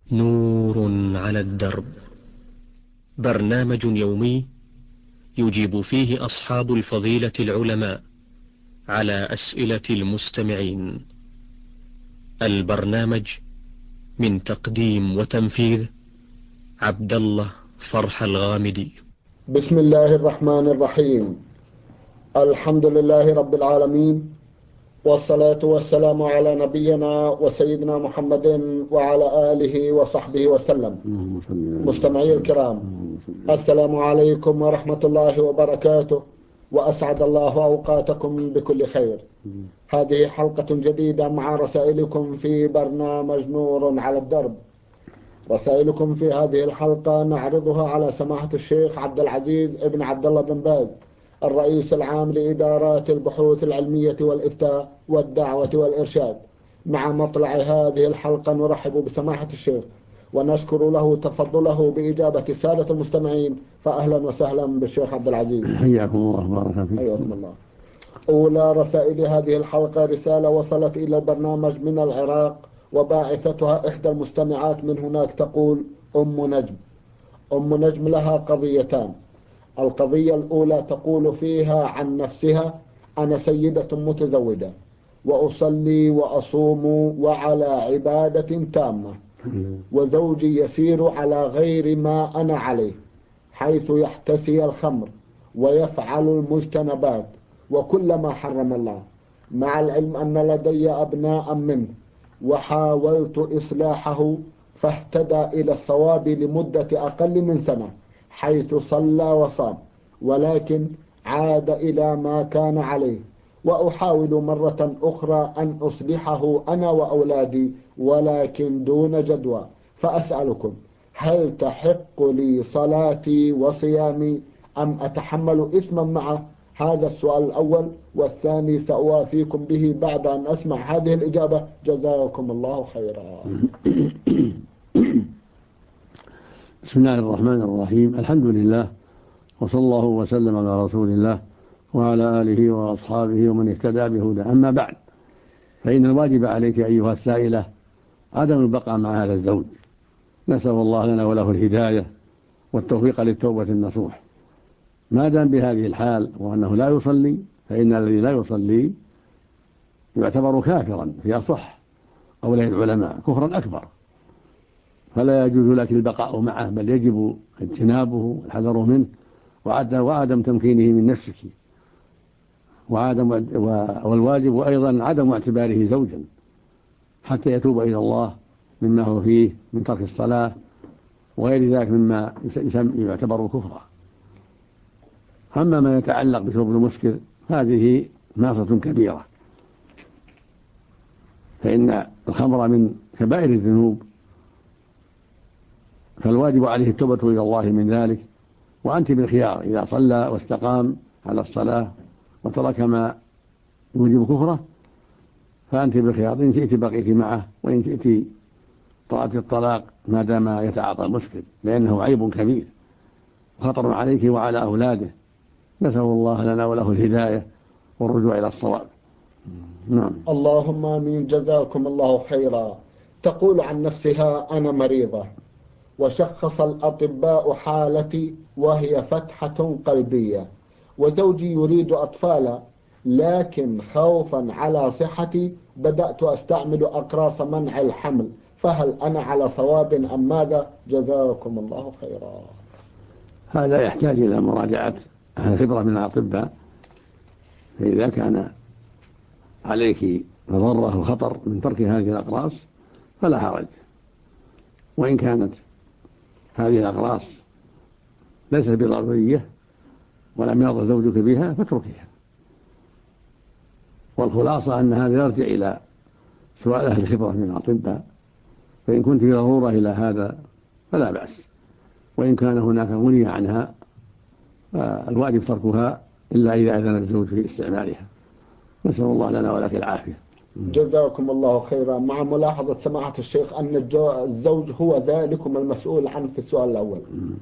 نور على الدرب، برنامج يومي يجيب فيه أصحاب الفضيلة العلماء على أسئلة المستمعين. البرنامج من تقديم وتنفيذ عبد الله فرح الغامدي. بسم الله الرحمن الرحيم. الحمد لله رب العالمين، والصلاة والسلام على نبينا وسيدنا محمد وعلى آله وصحبه وسلم. مستمعي الكرام، السلام عليكم ورحمة الله وبركاته، وأسعد الله أوقاتكم بكل خير. هذه حلقة جديدة مع رسائلكم في برنامج نور على الدرب. رسائلكم في هذه الحلقة نعرضها على سماحة الشيخ عبد العزيز ابن عبد الله بن باز، الرئيس العام لإدارات البحوث العلمية والإفتاء والدعوة والإرشاد. مع مطلع هذه الحلقة نرحب بسماحة الشيخ ونشكر له تفضله بإجابة السادة المستمعين، فأهلا وسهلا بالشيخ عبد العزيز. حياكم الله وبارك فيكم. حياكم الله. أولى رسائل هذه الحلقة رسالة وصلت إلى البرنامج من العراق، وباعثتها إحدى المستمعات من هناك تقول: أم نجم. أم نجم لها قضيتان. القضية الأولى تقول فيها عن نفسها: أنا سيدة متزوجة وأصلي وأصوم وعلى عبادة تامة، وزوجي يسير على غير ما أنا عليه، حيث يحتسي الخمر ويفعل المجتنبات وكل ما حرم الله، مع العلم أن لدي أبناء منه، وحاولت إصلاحه فاهتدى إلى الصواب لمدة أقل من سنة، حيث صلى وصام، ولكن عاد إلى ما كان عليه، وأحاول مرة أخرى أن أصلحه أنا وأولادي، ولكن دون جدوى. فأسألكم: هل تحق لي صلاتي وصيامي أم أتحمل إثما معه؟ هذا السؤال الأول، والثاني سأوافيكم به بعد أن أسمع هذه الإجابة. جزاكم الله خيرا. بسم الله الرحمن الرحيم. الحمد لله، وصلى الله وسلم على رسول الله وعلى آله وأصحابه ومن اهتدى بهداه. أما بعد، فإن الواجب عليك أيها السائلة عدم البقاء مع هذا الزوج. نسأل الله لنا وله الهداية والتوفيق للتوبة النصوح. ما دام بهذه الحال وأنه لا يصلي، فإن الذي لا يصلي يعتبر كافرا في أصح قولي العلماء، كفرا أكبر، فلا يجوز لك البقاء معه، بل يجب اجتنابه والحذر منه وعدم تمكينه من نفسك، والواجب أيضا عدم اعتباره زوجا حتى يتوب إلى الله مما هو فيه من ترك الصلاة وغير ذلك مما يعتبر كفرا. أما ما يتعلق بشرب المسكر هذه معصية كبيرة، فإن الخمر من كبائر الذنوب، فالواجب عليه التوبة إلى الله من ذلك، وأنت بالخيار إذا صلى واستقام على الصلاة وترك ما يوجب كفره، فأنت بالخيار، إن شئت بقيت معه، وإن شئت طاعة الطلاق ما دام يتعاطى المسكر، لأنه عيب كبير وخطر عليك وعلى أولاده. نسأل الله لنا وله الهداية والرجوع إلى الصواب. نعم. اللهم آمين. جزاكم الله خيرا. تقول عن نفسها: أنا مريضة، وشخص الأطباء حالتي وهي فتحة قلبية، وزوجي يريد أطفالا، لكن خوفا على صحتي بدأت أستعمل أقراص منع الحمل، فهل أنا على صواب أم ماذا؟ جزاكم الله خيرا. هذا يحتاج إلى مراجعة أهل خبرة من الأطباء، فإذا كان عليك مضرة وخطر من ترك هذه الأقراص فلا حرج، وإن كانت هذه الأقراص ليست بضرورية ولم يرضى زوجك بها فاتركها. والخلاصة أن هذا يرجع إلى سؤال أهل الخبرة من الأطباء، فإن كنت في ضرورة إلى هذا فلا بأس، وإن كان هناك غني عنها فالواجب تركها إلا إذا أذن الزوج في استعمالها. نسأل الله لنا ولك العافية. جزاكم الله خيرا. مع ملاحظة سماحة الشيخ أن الزوج هو ذلكم المسؤول عنه في السؤال الأول.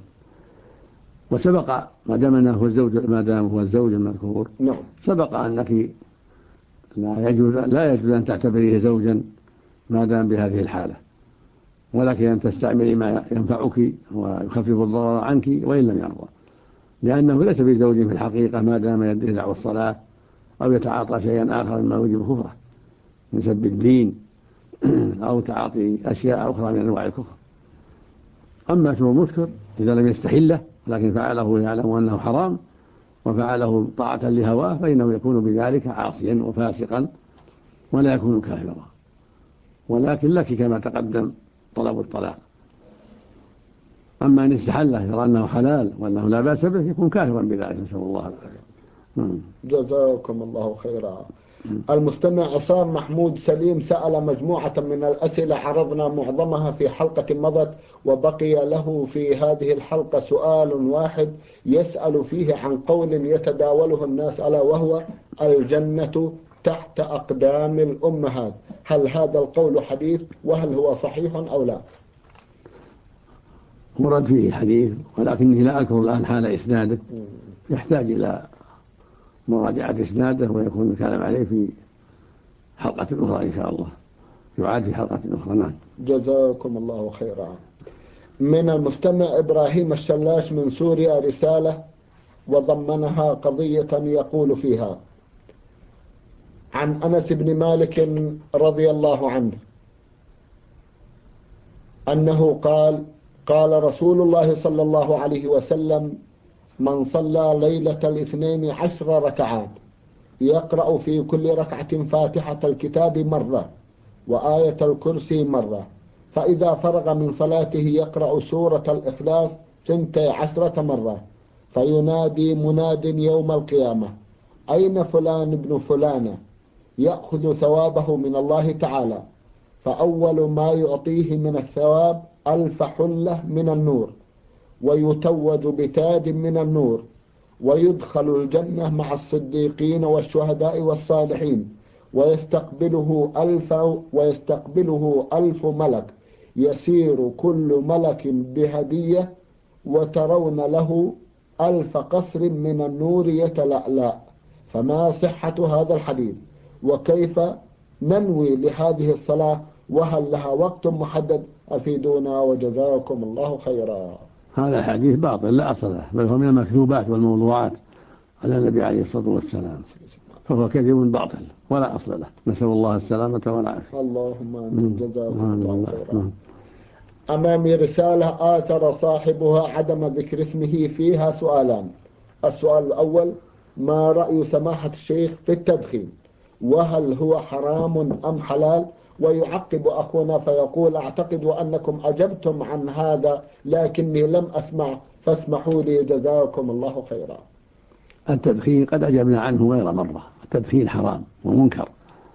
وسبق ما دام هو الزوج المذكور، نعم، سبق أنك لا يجوز أن تعتبريه زوجا ما دام بهذه الحالة، ولك أن تستعملي ما ينفعك ويخفف الضرر عنك وإن لم يرضى، لأنه ليس بزوج في الحقيقة ما دام يدعي دعوى الصلاة أو يتعاطى شيئا آخر مما يوجب كفره من سب الدين أو تعاطي أشياء أخرى من أنواع الكفر. أما اسم المسكر إذا لم يستحله لكن فعله يعلم أنه حرام وفعله طاعة لهواه فإنه يكون بذلك عاصيا وفاسقا ولا يكون كافرا، ولكن لك كما تقدم طلب الطلاق. أما إن استحله يرى أنه حلال وأنه لا بأس به يكون كافرا بذلك، نسأل الله العافية. جزاكم الله خيرا. المستمع عصام محمود سليم سأل مجموعة من الأسئلة عرضنا معظمها في حلقة مضت، وبقي له في هذه الحلقة سؤال واحد يسأل فيه عن قول يتداوله الناس ألا وهو الجنة تحت أقدام الأمهات، هل هذا القول حديث وهل هو صحيح أو لا؟ ورد فيه حديث ولكني لا أذكر الآن حال إسناده، يحتاج إلى مراجعة إسناده ويكون الكلام عليه في حلقة أخرى إن شاء الله، يعاد في حلقة أخرى. نعم. جزاكم الله خيرا. من المستمع إبراهيم الشلاش من سوريا رسالة وضمنها قضية يقول فيها عن أنس بن مالك رضي الله عنه أنه قال: قال رسول الله صلى الله عليه وسلم: من صلى ليلة الاثنين 10 ركعات يقرأ في كل ركعة فاتحة الكتاب مرة وآية الكرسي مرة، فإذا فرغ من صلاته يقرأ سورة الإخلاص 12 مرة، فينادي مناد يوم القيامة: أين فلان ابن فلانة؟ يأخذ ثوابه من الله تعالى، فأول ما يعطيه من الثواب 1000 حلة من النور، ويتوج بتاج من النور، ويدخل الجنة مع الصديقين والشهداء والصالحين، ويستقبله 1000 ملك، يسير كل ملك بهدية، وترون له 1000 قصر من النور يتلألأ. فما صحة هذا الحديث؟ وكيف ننوي لهذه الصلاة؟ وهل لها وقت محدد؟ أفيدونا وجزاكم الله خيرا. هذا الحديث باطل لا أصل له، بل هو من المكذوبات والموضوعات على النبي عليه الصلاة والسلام، فهو كذب باطل ولا أصل له، نسأل الله السلامة والعافية. اللهم آمين. جزاكم الله خيرا. أمامي رسالة آثر صاحبها عدم ذكر اسمه فيها سؤالان. السؤال الأول: ما رأي سماحة الشيخ في التدخين؟ وهل هو حرام أم حلال؟ ويعقب أخونا فيقول: أعتقد أنكم أجبتم عن هذا لكني لم أسمع فاسمحوا لي جزاكم الله خيرا. التدخين قد أجبنا عنه غير مرة، التدخين حرام ومنكر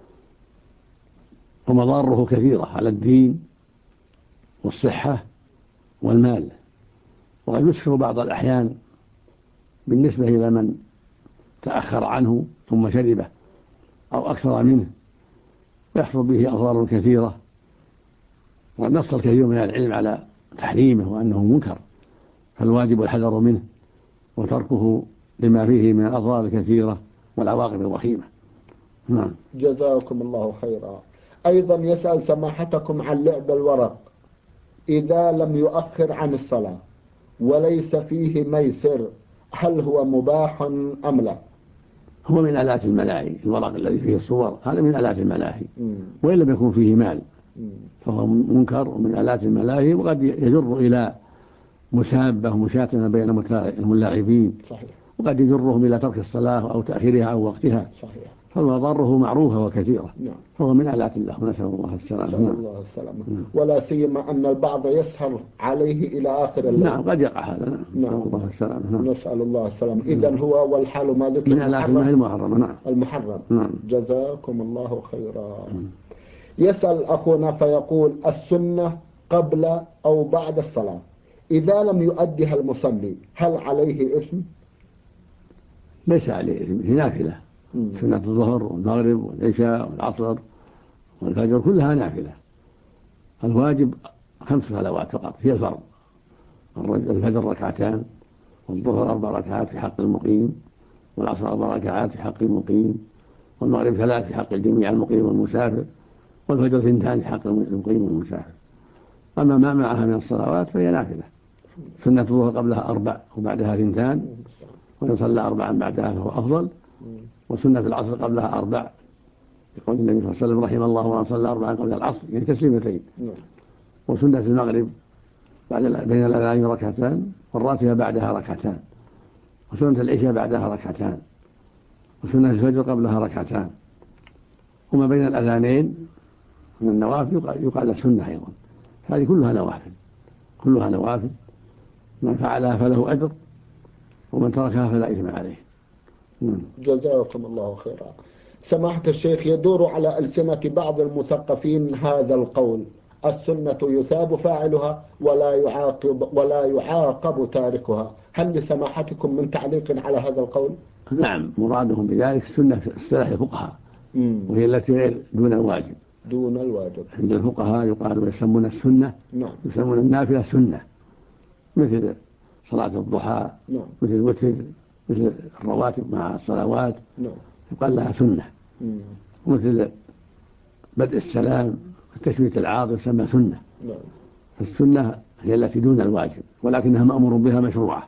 ومضاره كثيرة على الدين والصحة والمال، وقد يسكر بعض الأحيان بالنسبة إلى من تأخر عنه ثم شربه أو أكثر منه، يحصل به أضرار كثيرة، وقد نص الكثير من العلم على تحريمه وأنه منكر، فالواجب الحذر منه وتركه لما فيه من الأضرار الكثيرة والعواقب الوخيمة. نعم. جزاكم الله خيرا. أيضا يسأل سماحتكم عن لعب الورق إذا لم يؤخر عن الصلاة وليس فيه ميسر، هل هو مباح أم لا؟ هو من آلات الملاهي، الورق الذي فيه الصور هذا من آلات الملاهي، وإن لم يكن فيه مال فهو منكر ومن آلات الملاهي، وقد يجر إلى مسابة ومشاكمة بين الملاعبين، صحيح. وقد يجرهم إلى ترك الصلاة أو تأخيرها عن وقتها، صحيح. فمضاره معروفة وكثيرة. نعم. فهو من آلات الله، نسأل الله السلامة. ولا سيما أن البعض يسهر عليه إلى آخر الليل. نعم قد يقع هذا. نعم. نسأل الله السلامة. نعم. نسأل الله السلامة. إذن هو والحال ما ذكر من آلات الله المحرمة. نعم. المحرم. نعم. جزاكم الله خيرا. يسأل أخونا فيقول: السنة قبل أو بعد الصلاة إذا لم يؤدها المصلي هل عليه إثم؟ ليس عليه إثم، هي نافلة. سنة الظهر والمغرب والعشاء والعصر والفجر كلها نافلة. الواجب 5 صلوات فقط هي الفرض: الفجر 2 ركعتان، والظهر 4 ركعات في حق المقيم، والعصر 4 ركعات في حق المقيم، والمغرب 3 في حق الجميع المقيم والمسافر، والفجر 2 في حق المقيم والمسافر. أما ما معها من الصلوات فهي نافلة. سنة الظهر قبلها 4 وبعدها 2، ويصلى 4 بعدها فهو أفضل. وسنة العصر قبلها 4، يقول النبي صلى الله عليه وسلم رحم الله من صلى 4 قبل العصر، يعني تسليمتين. وسنة المغرب بين الأذان 2 ركعتان، والراتبة بعدها 2 ركعتان، وسنة العشاء بعدها 2 ركعتان، وسنة الفجر قبلها 2 ركعتان. وما بين الأذانين من النوافل يقال سنة أيضا. هذه كلها نوافل، من فعلها فله أجر، ومن تركها فلا إثم عليه. جزاكم الله خيرا. سماحة الشيخ، يدور على ألسنة بعض المثقفين هذا القول: السنة يثاب فاعلها ولا يعاقب تاركها. هل لسماحتكم من تعليق على هذا القول؟ نعم، مرادهم بذلك السنة في اصطلاح الفقهاء، وهي التي غير دون الواجب. عند الفقهاء يقال يسمون السنة، يسمون النافلة سنة، مثل صلاة الضحى، مثل الوتر، مثل الرواتب مع الصلوات، يقال لها سنة. ومثل بدء السلام، التشميت العاطف يسمى سنة. السنة هي التي دون الواجب، ولكنها مأمور بها مشروعة.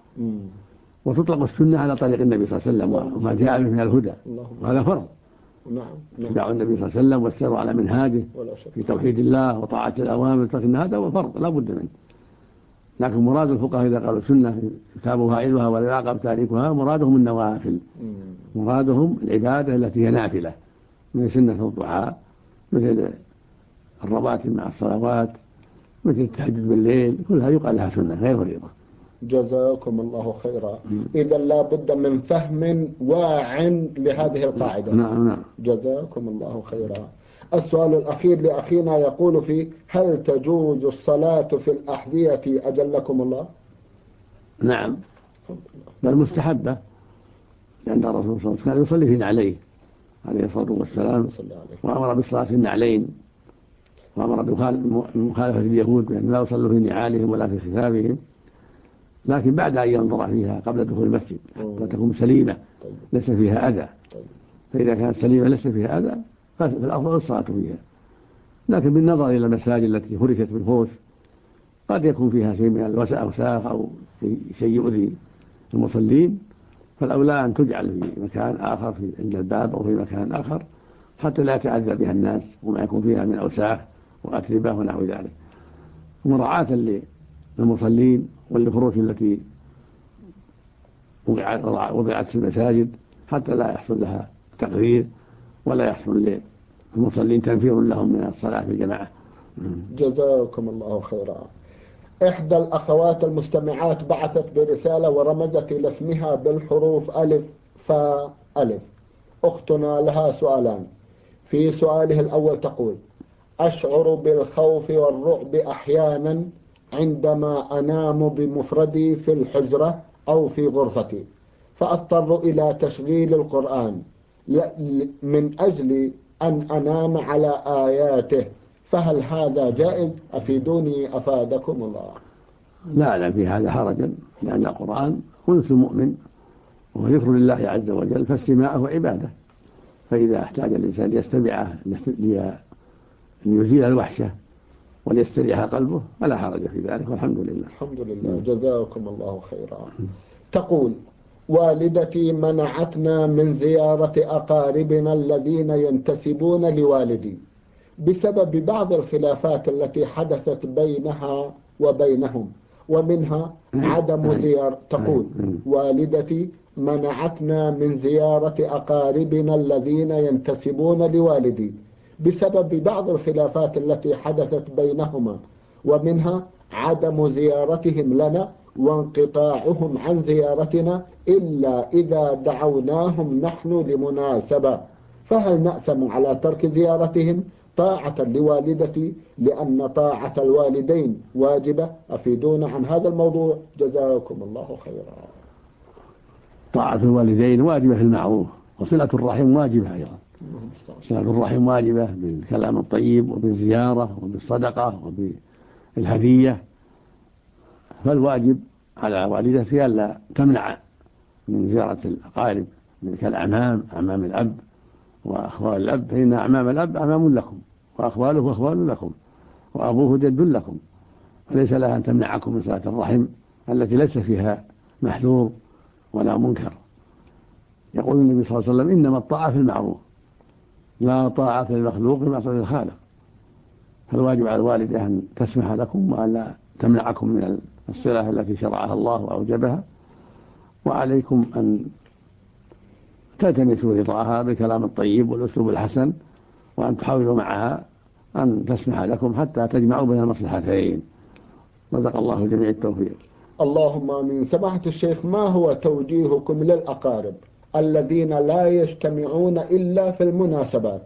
وتطلق السنة على طريق النبي صلى الله عليه وسلم وما جاء من الهدى، وهذا فرض. اتباع النبي صلى الله عليه وسلم والسير على منهاجه في توحيد الله وطاعة الأوامر، لكن هذا هو فرض لا بد منه. لكن مراد الفقهاء إذا قالوا سنة يثاب فاعلها ولا يعاقب تاركها، مرادهم النوافل، مرادهم العبادة التي هي نافلة، من سنة الضحى، مثل الرواتب مع الصلوات، مثل التهجد بالليل، كلها يقال لها سنة غير فريضة. جزاكم الله خيرا. إذا لا بد من فهم واع لهذه القاعدة. نعم. جزاكم الله خيرا. السؤال الأخير لأخينا يقول فيه: هل تجوز الصلاة في الأحذية أجلكم الله؟ نعم، بل مستحبة، لأن الرسول صلى الله عليه وسلم كان يصلي في نعليه عليه الصلاة والسلام، وأمر بالصلاة في النعلين، وأمر بمخالفة اليهود بأن لا يصلوا في نعالهم ولا في خفافهم، لكن بعد أن ينظر فيها قبل دخول المسجد حتى تكون سليمة ليس فيها أذى. فإذا كانت سليمة ليس فيها أذى فالأفضل الصلاة فيها. لكن بالنظر إلى المساجد التي فرشت بالفوش قد يكون فيها شيء من الوساخ أو شيء يؤذي المصلين، فالأولى أن تجعل في مكان آخر عند الباب أو في مكان آخر حتى لا يتأذى بها الناس وما يكون فيها من أوساخ وأتربة ونحو ذلك، مراعاة للمصلين والفروش التي وضعت في المساجد حتى لا يحصل لها تقرير ولا يحصل للمصلين تنفير لهم من الصلاة في الجماعة. جزاكم الله خيرا. إحدى الأخوات المستمعات بعثت برسالة ورمزت إلى اسمها بالحروف ألف فاء ألف. أختنا لها سؤالان. في سؤاله الأول تقول: أشعر بالخوف والرعب أحيانا عندما أنام بمفردي في الحجرة أو في غرفتي، فأضطر إلى تشغيل القرآن من أجل أن أنام على آياته، فهل هذا جائز؟ أفيدوني أفادكم الله. لا في هذا حرجا، لأن القرآن أنس المؤمن وهو ذكر لله عز وجل، فاستماعه عبادة، فإذا احتاج الإنسان ليستمعه ليزيل الوحشة وليستريح قلبه فلا حرج في ذلك، والحمد لله. الحمد لله. جزاكم الله خيرا. تقول: والدتي منعتنا من زيارة أقاربنا الذين ينتسبون لوالدي بسبب بعض الخلافات التي حدثت بينها وبينهم، ومنها عدم زيارة. تقول: والدتي منعتنا من زيارة أقاربنا الذين ينتسبون لوالدي بسبب بعض الخلافات التي حدثت بينهما، ومنها عدم زيارتهم لنا وانقطاعهم عن زيارتنا إلا إذا دعوناهم نحن لمناسبة، فهل نأثم على ترك زيارتهم طاعة لوالدتي لأن طاعة الوالدين واجبة؟ أفيدونا عن هذا الموضوع جزاكم الله خيرا. طاعة الوالدين واجبة في المعروف، وصلة الرحم واجبة أيضا. صلة الرحم واجبة بالكلام الطيب وبالزيارة وبالصدقة وبالهدية، فالواجب على والدتي ألا تمنع من زيارة الأقارب كالأعمام، أعمام الأب وأخوال الأب، فإن أعمام الأب أعمام لكم، وأخواله أخوال لكم، وأبوه جد لكم، فليس لها أن تمنعكم من صلة الرحم التي ليس فيها محذور ولا منكر. يقول النبي صلى الله عليه وسلم: إنما الطاعة في المعروف، لا طاعة للمخلوق في معصية الخالق. فالواجب على الوالدة أن تسمح لكم وألا تمنعكم من الصلة التي شرعها الله وأوجبها، وعليكم أن تلتمسوا رضاها بالكلام الطيب والأسلوب الحسن، وأن تحاولوا معها أن تسمح لكم حتى تجمعوا بين المصلحتين. رزق الله جميع التوفيق. اللهم آمين. سماحة الشيخ، ما هو توجيهكم للأقارب الذين لا يجتمعون إلا في المناسبات؟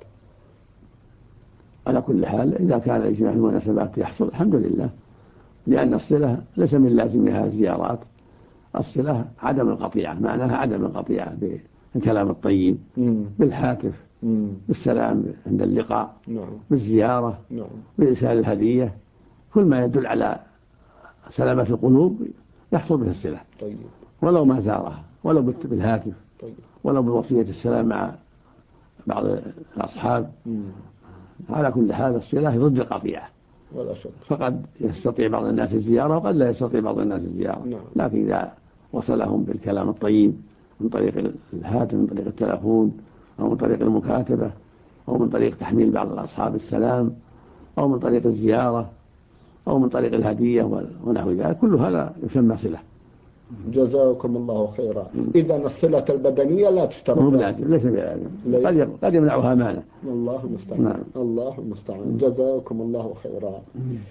على كل حال، إذا كان الاجتماع في المناسبات يحصل الحمد لله، لأن الصلة ليس من لازمها الزيارات. الصلة عدم القطيعة، معناها عدم القطيعة بالكلام الطيب، بالهاتف، بالسلام عند اللقاء، بالزيارة، بإرسال الهدية، كل ما يدل على سلامة القلوب يحصل به الصلة. ولو ما زارها، ولو بالهاتف، ولو بوصية السلام مع بعض الأصحاب. على كل حال الصلة ضد القطيعة، فقد يستطيع بعض الناس الزيارة وقد لا يستطيع بعض الناس الزيارة. لكن إذا وصلهم بالكلام الطيب من طريق الهاتف، من طريق التلفون، أو من طريق المكاتبة، أو من طريق تحميل بعض الأصحاب السلام، أو من طريق الزيارة، أو من طريق الهدية ونحو ذلك، كل هذا يسمى صلة. جزاكم الله خيرا. إذا الصلة البدنية لا تشترط، ليس بلازم، قد يمنعها مانع. الله المستعان. الله المستعان. جزاكم الله خيرا.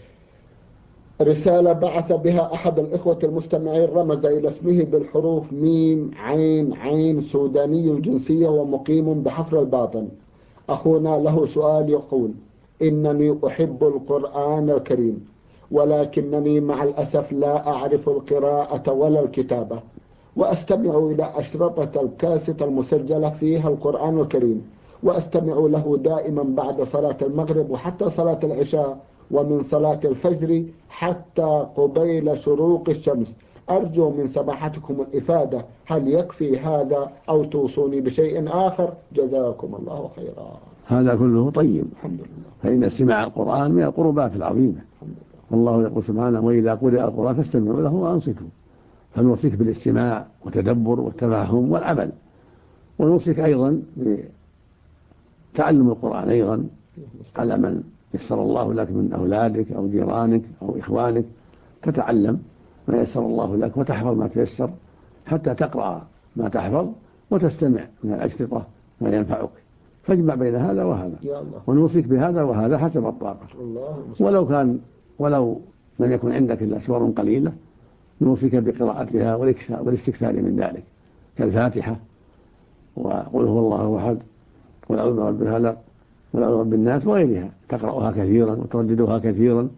رسالة بعث بها أحد الإخوة المستمعين، رمز إلى اسمه بالحروف ميم عين عين، سوداني الجنسية ومقيم بحفر الباطن. أخونا له سؤال يقول: إنني أحب القرآن الكريم، ولكنني مع الأسف لا أعرف القراءة ولا الكتابة، وأستمع إلى أشرطة الكاسيت المسجلة فيها القرآن الكريم، وأستمع له دائما بعد صلاة المغرب وحتى صلاة العشاء، ومن صلاة الفجر حتى قبيل شروق الشمس. أرجو من سماحتكم الإفادة، هل يكفي هذا أو توصوني بشيء آخر؟ جزاكم الله خيرا. هذا كله طيب، الحمد لله. فإن استماع القرآن من القربات العظيمة. والله يقول سبحانه: وإذا قرئ القرآن فاستمعوا له وأنصتوا. فنوصيك بالاستماع والتدبر والتفهم والعمل، ونوصيك أيضا بتعلم القرآن أيضا على من يسر الله لك من أولادك أو جيرانك أو إخوانك، تتعلم ما يسر الله لك وتحفظ ما تيسر، حتى تقرأ ما تحفظ وتستمع من الأشرطة ما ينفعك. فاجمع بين هذا وهذا، ونوصيك بهذا وهذا حسب الطاقة. ولو لم يكن عندك إلا سور قليلة، نوصيك بقراءتها والاستكثار من ذلك، كالفاتحة، وقل هو الله أحد، قل أعوذ برب الفلق، قل أعوذ برب الناس، وغيرها، تقرأها كثيرا وترددها كثيرا،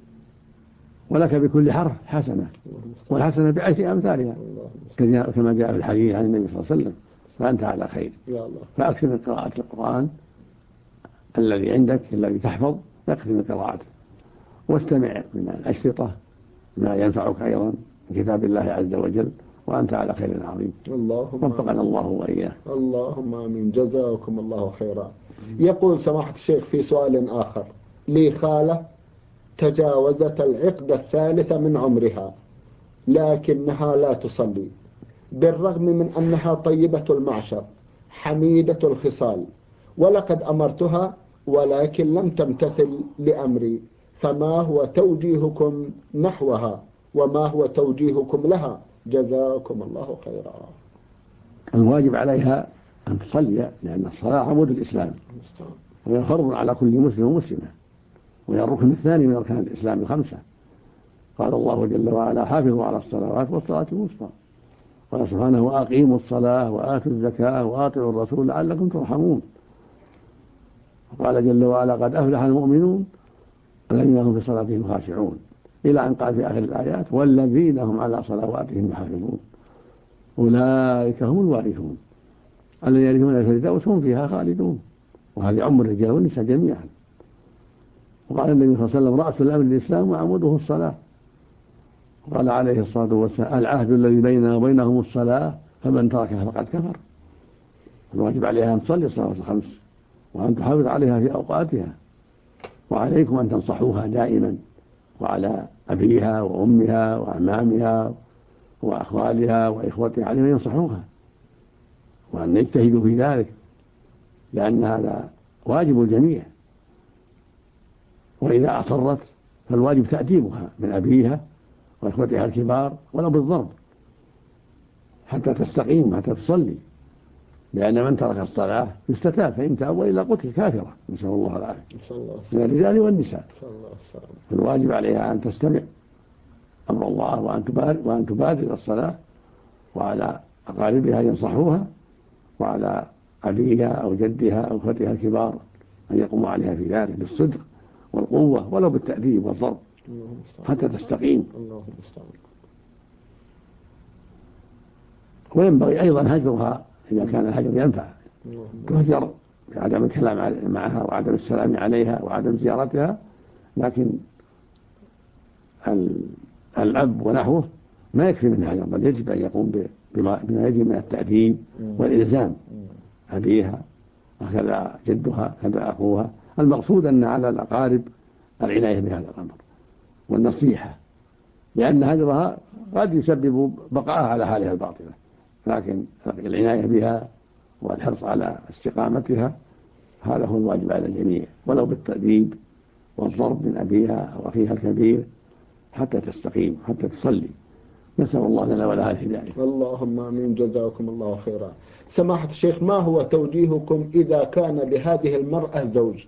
ولك بكل حرف حسنة، والحسنة بعشر أمثالها، كما جاء في الحديث عن النبي صلى الله عليه وسلم. فأنت على خير. فأكثر من قراءة القرآن الذي عندك الذي تحفظ، أكثر من قراءته، واستمع من الأشرطة ما ينفعك أيضا من كتاب الله عز وجل، وأنت على خير عظيم. وفقنا الله وإياه. اللهم آمين. جزاكم الله خيرا. يقول سماحة الشيخ في سؤال آخر: لي خالة تجاوزت العقد الثالثة من عمرها، لكنها لا تصلي، بالرغم من أنها طيبة المعشر حميدة الخصال، ولقد أمرتها ولكن لم تمتثل لأمري، فما هو توجيهكم نحوها، وما هو توجيهكم لها؟ جزاكم الله خيرا. الواجب عليها أن تصلي، لأن الصلاة عمود الإسلام، وهي فرض على كل مسلم ومسلمة، وهي الركن الثاني من أركان الإسلام الخمسة. قال الله جل وعلا: حافظوا على الصلوات والصلاة الوسطى. قال سبحانه: وأقيموا الصلاة وآتوا الزكاة وأطيعوا الرسول لعلكم ترحمون. وقال جل وعلا: قد أفلح المؤمنون الذين هم في صلاتهم خاشعون، إلى أن قال في آخر الآيات: والذين هم على صلواتهم يحافظون أولئك هم الوارثون الذين يرثون الفردوس هم فيها خالدون. وهذه عم الرجال والنساء جميعا. وقال النبي صلى الله عليه وسلم: رأس الأمر الإسلام وعموده الصلاة. وقال عليه الصلاة والسلام: العهد الذي بيننا وبينهم الصلاة، فمن تركها فقد كفر. الواجب عليها أن تصلي الصلوات الخمس، وأن تحافظ عليها في أوقاتها، وعليكم أن تنصحوها دائما وعلى أبيها وأمها وأعمامها وأخوالها وإخوتها عليهم أن ينصحوها وأن يجتهدوا في ذلك، لأن هذا واجب الجميع. وإذا أصرت فالواجب تأديبها من أبيها وإخوتها الكبار ولو بالضرب حتى تستقيم حتى تصلي، لأن من ترك الصلاة يستتاب فإن تاب وإلا قتل كافرة، نسأل الله العافية، من الرجال والنساء. فالواجب عليها أن تستمع أمر الله وأن تبادر الصلاة، وعلى أقاربها ينصحوها، وعلى أبيها أو جدها أو أخوتها الكبار أن يقوموا عليها في ذلك بالصدق والقوة ولو بالتأديب والضرب حتى تستقيم. وينبغي أيضا هجرها إذا كان الهجر ينفع، تهجر بعدم الكلام معها وعدم السلام عليها وعدم زيارتها، لكن الأب ونحوه ما يكفي منها هجر، بل يجب أن يقوم بما يجب من التأديب والإلزام، أبيها وكذا جدها كذا أخوها. المقصود أن على الأقارب العناية بهذا الأمر والنصيحة، لأن هجرها قد يسبب بقائها على حالها الباطلة، لكن العناية بها والحرص على استقامتها هذا هو الواجب على الجميع، ولو بالتأديب والضرب من أبيها أو أخيها الكبير حتى تستقيم حتى تصلي. نسأل الله لنا ولها الهداية. اللهم آمين. جزاكم الله خيرا. سماحة الشيخ، ما هو توجيهكم إذا كان لهذه المرأة زوج؟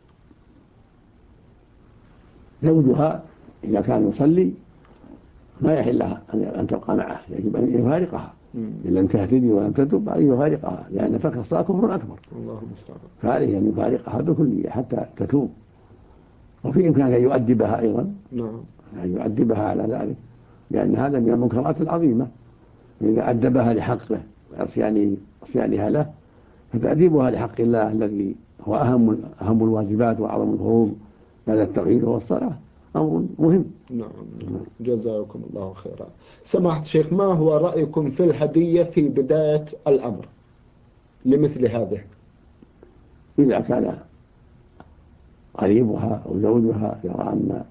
زوجها إذا كان يصلي ما يحل لها أن تبقى معه، يجب أن يفارقها إن لم تهتدي ولم تتب، أن يفارقها، لأن ترك الصلاة كفر أكبر، فعليه أن يفارقها بكلية حتى تتوب. وفي إمكانه أن يؤدبها أيضا، أن يؤدبها على ذلك، لأن هذا من المنكرات العظيمة. إذا أدبها لحقه وعصيانها له، فتأديبها لحق الله الذي هو أهم الواجبات وأعظم الفروض بعد التوحيد والصلاة أمر مهم. نعم. جزاكم الله خيرا. سماحة الشيخ، ما هو رأيكم في الهدية في بداية الأمر لمثل هذه؟ إذا كان قريبها أو زوجها يرى أن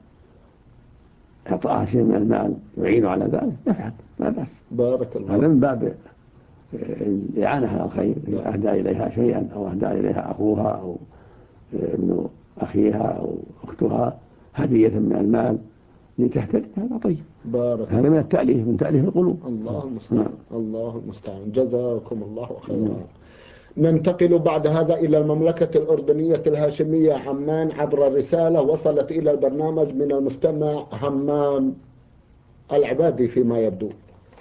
إعطاءها شيء من المال يعين على ذلك يفعل، لا بأس. بارك الله. هذا من باب الإعانة على الخير، إذا أهدى إليها شيئا أو أهدى إليها أخوها أو ابن أخيها أو أختها هدية من المال لتهتدي، هذا طيب. هذا من التأليف، من تأليف القلوب. الله المستعان. الله المستعان. جزاكم الله خيرا. ننتقل بعد هذا إلى المملكة الأردنية الهاشمية عمان عبر رسالة وصلت إلى البرنامج من المستمع همام العبادي. فيما يبدو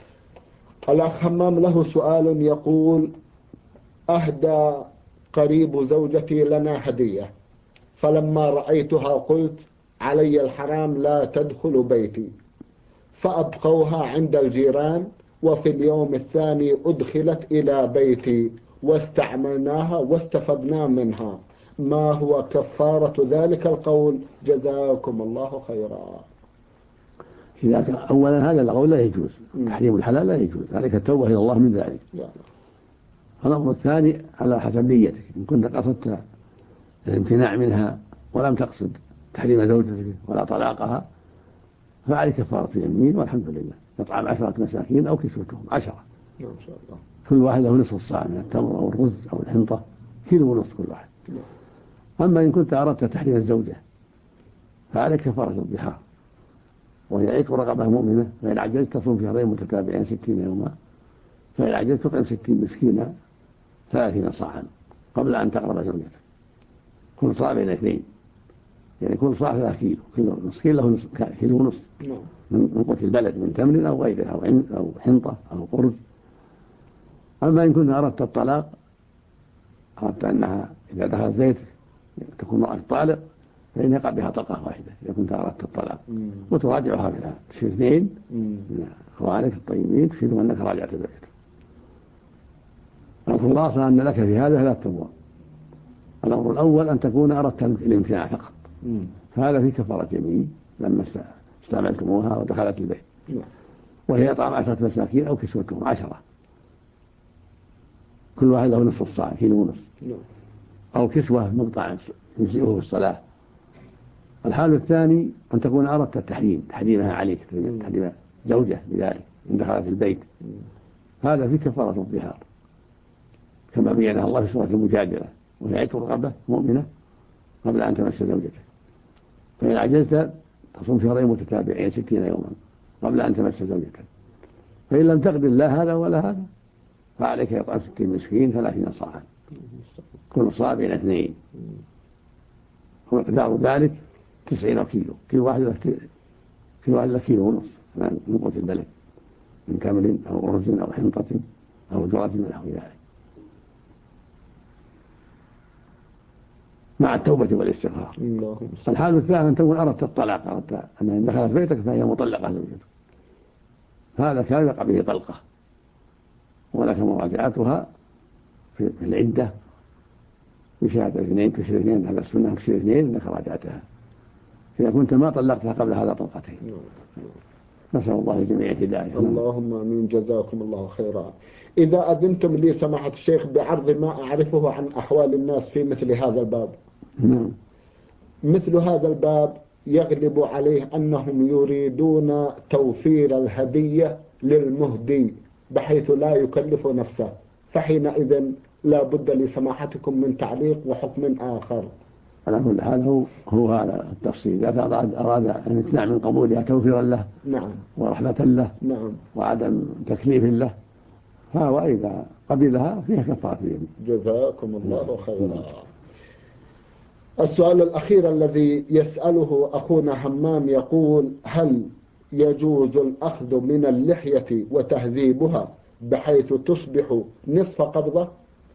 الأخ همام له سؤال يقول: أهدى قريب زوجتي لنا هدية، فلما رأيتها قلت علي الحرام لا تدخل بيتي، فأبقوها عند الجيران، وفي اليوم الثاني أدخلت إلى بيتي واستعملناها واستفدنا منها، ما هو كفارة ذلك القول؟ جزاكم الله خيرا. إذا كان أولا هذا القول لا يجوز، تحريم الحلال لا يجوز، عليك التوبة إلى الله من ذلك. الأمر الثاني على حسب نيتك، إن كنت قصدت الامتناع منها ولم تقصد تحريم زوجتك ولا طلاقها فعليك كفارة يمين، والحمد لله، يطعم 10 مساكين أو كسوتهم 10، ما شاء الله، كل واحد له نصف الصاع من التمر أو الرز أو الحنطة، كيلو ونصف كل واحد. أما إن كنت أردت تحريم الزوجة فعليك كفارة الظهار، وهي عتق رقبة مؤمنة، فإن عجزت تصوم شهرين متتابعين 60 يوما، فإن عجزت تطعم 60 مسكينا 30 صاعا قبل أن تقرب زوجتك، كل صاع بين 2، يعني كل صاع 3 كيلو، كيلو نصف، كيلو كيلو ونصف من قوت البلد من تمر أو غيره أو حنطة أو قرز. أما إن كنت أردت الطلاق، أردت أنها إذا دخلت بيتك تكون مرأة طالق، فإن يقع بها طلقة واحدة إذا كنت أردت الطلاق، وتراجعها بها، تشير 2 من أخوانك الطيبين تشيروا أنك راجعت بيتك. الخلاصة أن لك في هذا 3 أمور: الأمر الأول أن تكون أردت الامتناع فقط، فهذا في كفارة يمين لما استعملتموها ودخلت البيت، وهي إطعام 10 مساكين أو كسوتهم 10، كل واحد له نصف الصاع، كيلو ونصف، أو كسوة مقطع يجزئه في الصلاة، الحال الثاني أن تكون أردت تحريمها عليك، تحريم زوجة بذلك إن دخلت البيت، هذا في كفارة الظهار كما بينها الله في سورة المجادلة، وهي عتق رقبة مؤمنة قبل أن تمس زوجتك، فإن عجزت تصوم شهرين متتابعين 60 يوما قبل أن تمس زوجتك، فإن لم تقدر لا هذا ولا هذا فعليك إطعام 60 مسكين 30 صاعا، كل صاع بين 2، ومقدار ذلك 90 كيلو، كيلو واحد كيلو ونصف من قوت البلد من تمر أو أرز أو حنطة أو ذرة من نحو ذلك، مع التوبة والاستغفار. الحال الثاني أن تكون أردت الطلاق، أردت أن دخلت بيتك فهي مطلقة زوجتك، هذا كان يقع به طلقة ولك مراجعتها في العدة بشهادة 2 كسر 2، هذا السنة كسر 2 أنك راجعتها إذا كنت ما طلقتها قبل هذا طلقتين. نسأل الله الجميع هداية. اللهم آمين. جزاكم الله خيرا. إذا أذنتم لي سماحة الشيخ بعرض ما أعرفه عن أحوال الناس في مثل هذا الباب. مثل هذا الباب يغلب عليه أنهم يريدون توفير الهدية للمهدي بحيث لا يكلف نفسه، فحينئذ لا بد لسماحتكم من تعليق وحكم آخر. على كل حال هو هذا التفصيل، إذا أراد أن يمتنع من قبولها توفيرا له نعم ورحمة له نعم وعدم تكليف له، وإذا قبلها فيها كفارة يمين. جزاكم الله خيرا. السؤال الأخير الذي يسأله أخونا همام يقول: هل يجوز الأخذ من اللحية وتهذيبها بحيث تصبح نصف قبضة؟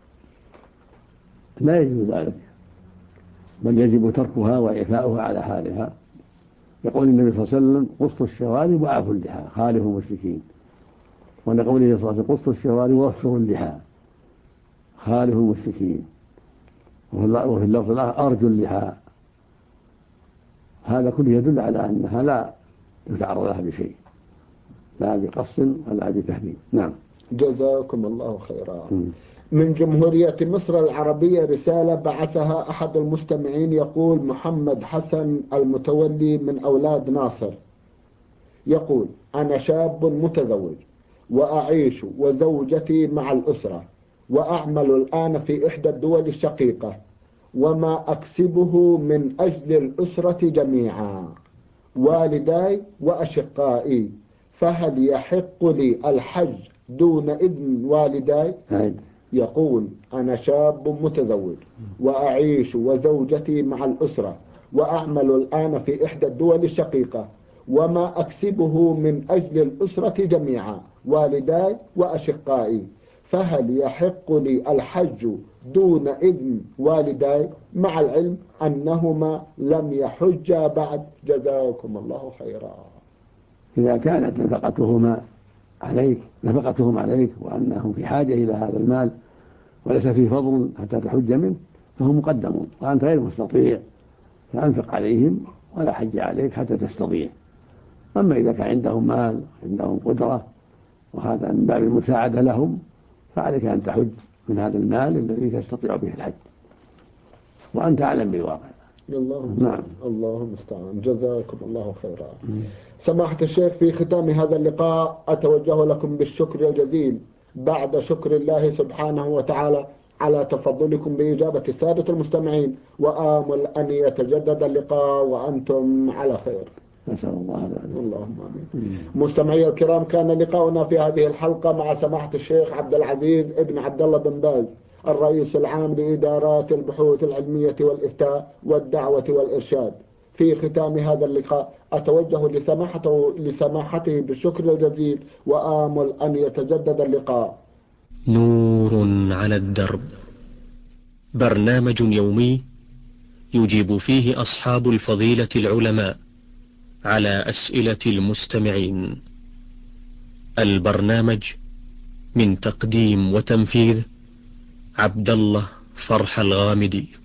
لا يجوز ذلك، بل يجب تركها وإعفاؤها على حالها. يقول النبي صلى الله عليه وسلم: قصوا الشوارب وعفوا اللحى خالفوا المشركين، ولقوله صلى الله عليه وسلم: قصوا الشوارب ووفروا اللحى خالفوا المشركين، وفي اللفظ الآخر: أرجوا اللحى. هذا كله يدل على أنها لا يتعرض لها بشيء، لا بقص ولا بتهذيب. نعم. جزاكم الله خيرا. من جمهورية مصر العربية رسالة بعثها أحد المستمعين، يقول محمد حسن المتولي من أولاد ناصر، يقول: أنا شاب متزوج وأعيش وزوجتي مع الأسرة، وأعمل الآن في إحدى الدول الشقيقة، وما أكسبه من أجل الأسرة جميعا، والداي وأشقائي، فهل يحق لي الحج دون إذن والداي؟ يقول: أنا شاب متزوج وأعيش وزوجتي مع الأسرة، وأعمل الآن في إحدى الدول الشقيقة، وما أكسبه من أجل الأسرة جميعا، والداي وأشقائي، فهل يحق لي الحج دون إذن والداي، مع العلم أنهما لم يحجا بعد؟ جزاكم الله خيرا. إذا كانت نفقتهم عليك وأنهم في حاجة إلى هذا المال وليس فيه فضل حتى تحج منه فهم مقدمون، وأنت غير مستطيع فأنفق عليهم ولا حج عليك حتى تستطيع. أما إذا كان عندهم مال عندهم قدرة وهذا من باب المساعدة لهم فعليك أن تحج من هذا المال الذي تستطيع به الحج، وأنت أعلم بالواقع. نعم. الله المستعان. جزاكم الله خيرا. سماحة الشيخ، في ختام هذا اللقاء أتوجه لكم بالشكر الجزيل بعد شكر الله سبحانه وتعالى على تفضلكم بإجابة السادة المستمعين، وآمل أن يتجدد اللقاء وأنتم على خير. نسأل الله ذلك. اللهم آمين. مستمعي الكرام، كان لقاؤنا في هذه الحلقة مع سماحة الشيخ عبد العزيز ابن عبد الله بن باز، الرئيس العام لإدارات البحوث العلمية والإفتاء والدعوة والإرشاد. في ختام هذا اللقاء أتوجه لسماحته بالشكر الجزيل، وآمل أن يتجدد اللقاء. نور على الدرب، برنامج يومي يجيب فيه أصحاب الفضيلة العلماء على أسئلة المستمعين. البرنامج من تقديم وتنفيذ عبد الله فرح الغامدي.